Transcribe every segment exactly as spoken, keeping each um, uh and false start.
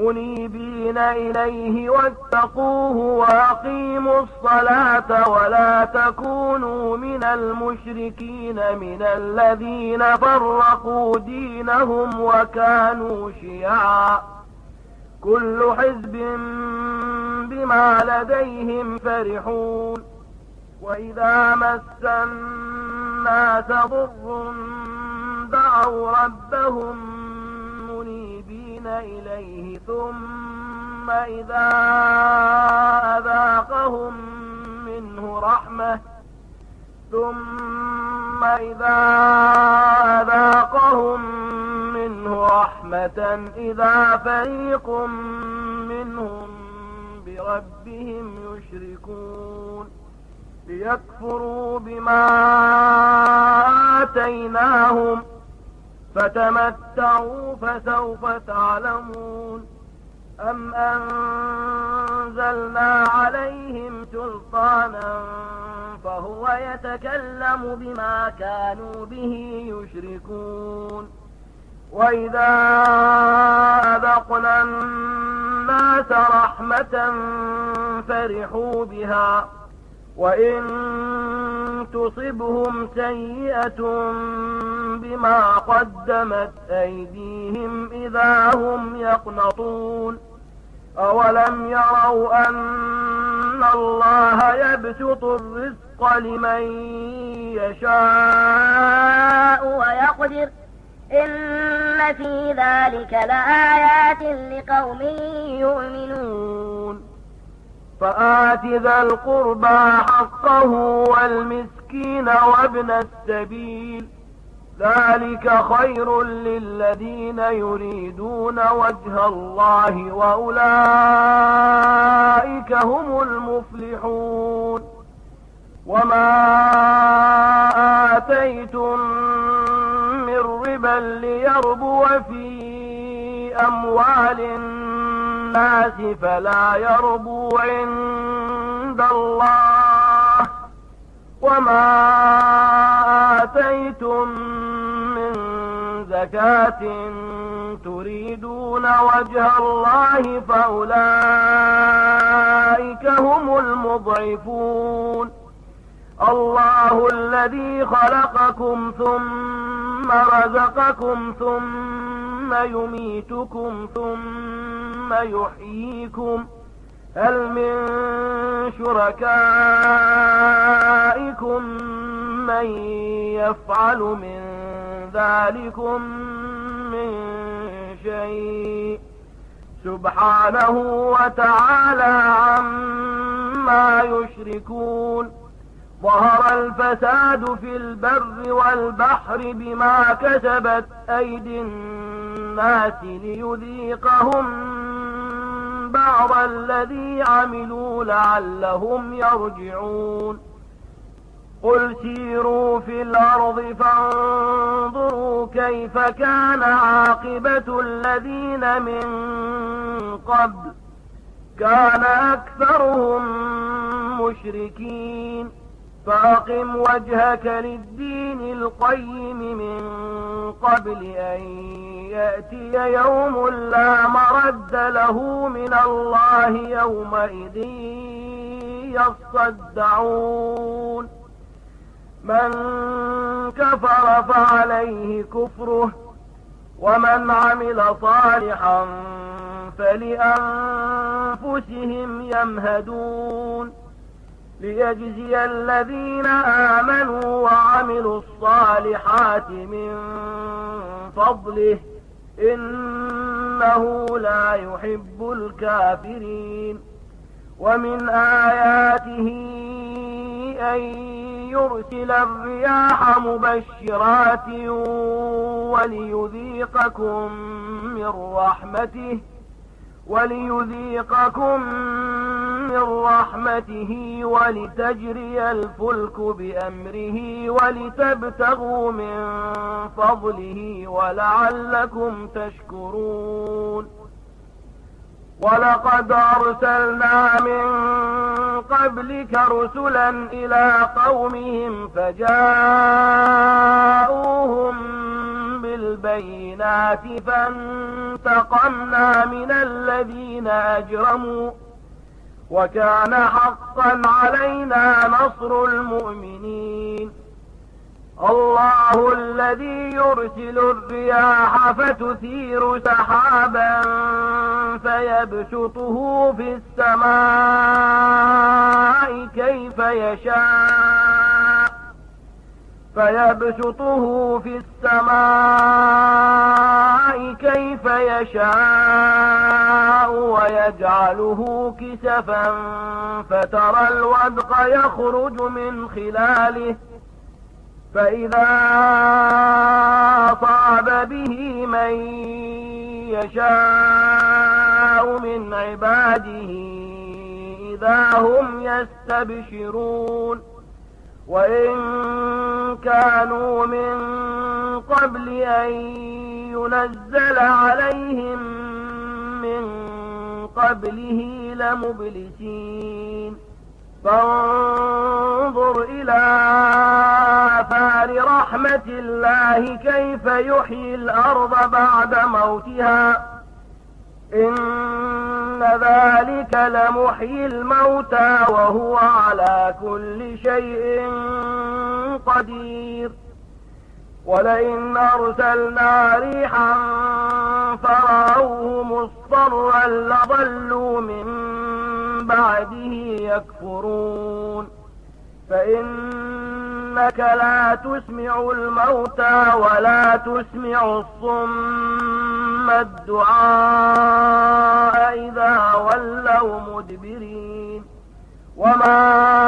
منيبين إليه واتقوه وأقيموا الصلاة ولا تكونوا من المشركين من الذين فرقوا دينهم وكانوا شيعا كل حزب بما لديهم فرحون وإذا مس الناس ضر دعوا ربهم منيبين إليه ثم إذا أذاقهم منه رحمة ثم إذا أذاقهم منه رحمة إذا فريق منهم بربهم يشركون ليكفروا بما آتيناهم فتمتعوا فسوف تعلمون أم أنزلنا عليهم سلطانا فهو يتكلم بما كانوا به يشركون وإذا أذقنا الناس رحمة فرحوا بها وإن تصبهم سيئة بما قدمت أيديهم إذا هم يقنطون أولم يروا أن الله يبسط الرزق لمن يشاء ويقدر إن في ذلك لآيات لقوم يؤمنون فآت ذا القربى حقه والمسكين وابن السبيل ذلك خير للذين يريدون وجه الله وأولئك هم المفلحون وما آتيتم من ربا ليربو في أموال الناس فلا يربو عند الله وما آتيتم من زكاة تريدون وجه الله فأولئك هم المضعفون الله الذي خلقكم ثم رزقكم ثم يميتكم ثم يحييكم هل من شركائكم من يفعل من ذلكم من شيء سبحانه وتعالى عما يشركون ظهر الفساد في البر والبحر بما كسبت أيدي الناس ليذيقهم بعض الذي عملوا لعلهم يرجعون قل سيروا في الأرض فانظروا كيف كان عاقبة الذين من قبل كان أكثرهم مشركين فأقم وجهك للدين القيم من قبل أن يأتي يوم لا مرد له من الله يومئذ يصدعون من كفر فعليه كفره ومن عمل صالحا فلأنفسهم يمهدون ليجزي الذين آمنوا وعملوا الصالحات من فضله إنه لا يحب الكافرين ومن آياته أن يرسل الرياح مبشرات وليذيقكم من رحمته وليذيقكم من رحمته ولتجري الفلك بأمره ولتبتغوا من فضله ولعلكم تشكرون ولقد أرسلنا من قبلك رسلا إلى قومهم فجاءوهم بالبينات فانتقمنا من الذين أجرموا وكان حقا علينا نصر المؤمنين. الله الذي يرسل الرياح فتثير سحابا فيبسطه في السماء كيف يشاء فيبسطه في السماء كيف يشاء ويجعله كسفا فترى الودق يخرج من خلاله فإذا أصاب به من يشاء من عباده إذا هم يستبشرون. وإن كانوا من قبل أن ينزل عليهم من قبله لمبلسين. فانظر إلى آثار رحمة الله كيف يحيي الأرض بعد موتها إن ذلك لمحيي الموتى وهو على كل شيء قدير. ولئن أرسلنا ريحا فرأوه مصفرا لظلوا من بعده يكفرون. فإنك لا تسمع الموتى ولا تسمع الصم الدعاء إذا ولوا مدبرين. وما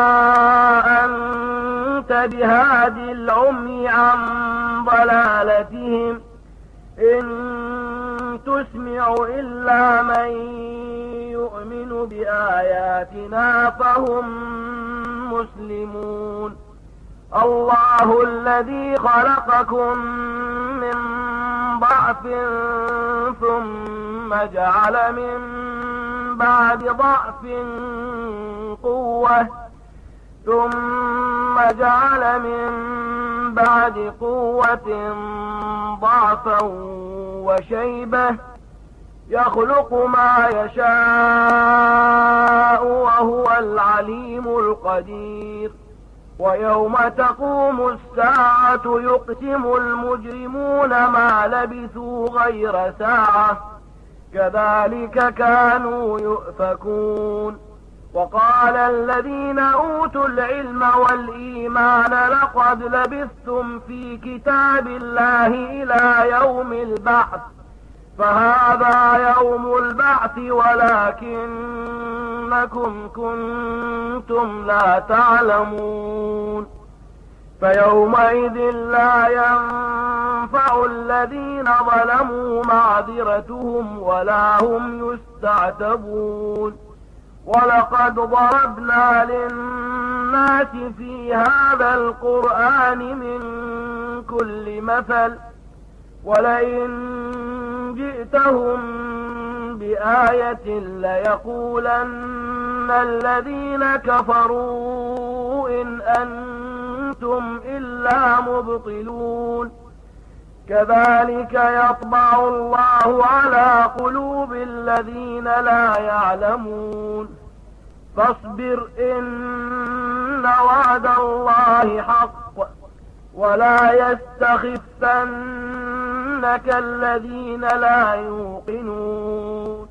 أنت بهاد العمي عن ضلالتهم إن تسمع إلا من يؤمن بآياتنا فهم مسلمون. الله الذي خلقكم من ضعف ثم جعل من بعد ضعف قوة ثم جعل من بعد قوة ضعفا وشيبة يخلق ما يشاء وهو العليم القدير. ويوم تقوم الساعة يقسم المجرمون ما لبثوا غير ساعة كذلك كانوا يؤفكون. وقال الذين أوتوا العلم والإيمان لقد لبثتم في كتاب الله إلى يوم البعث فهذا يوم البعث ولكنكم كنتم لا تعلمون. فيومئذ لا ينفع الذين ظلموا معذرتهم ولا هم يستعتبون. ولقد ضربنا للناس في هذا القرآن من كل مثل ولئن جئتهم بآية ليقولن الذين كفروا إن أنتم إلا مبطلون. كذلك يطبع الله على قلوب الذين لا يعلمون. فاصبر إن وعد الله حق ولا يستخفنك الذين لا يوقنون.